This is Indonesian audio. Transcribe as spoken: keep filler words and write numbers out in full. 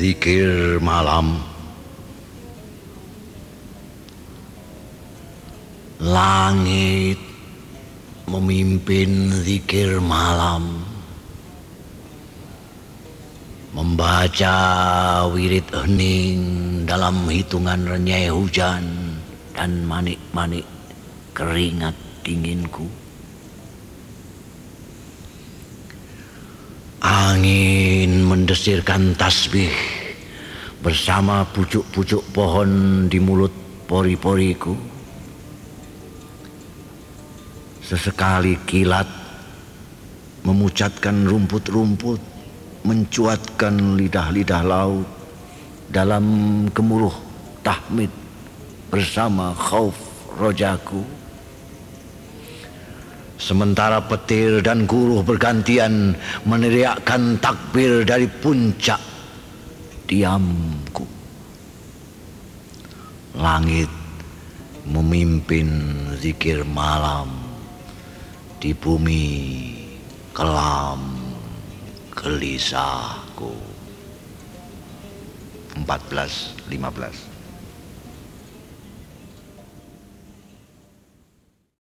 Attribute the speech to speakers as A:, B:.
A: Zikir malam. Langit memimpin zikir malam, membaca wirid hening dalam hitungan renyai hujan dan manik-manik keringat dinginku. Angin mendesirkan tasbih bersama pucuk-pucuk pohon di mulut pori-poriku. Sesekali kilat memucatkan rumput-rumput, mencuatkan lidah-lidah laut dalam gemuruh tahmid bersama khauf rojaku. Sementara petir dan guruh bergantian meneriakkan takbir dari puncak diamku. Langit memimpin zikir malam di bumi kelam gelisahku. Empat belas lima belas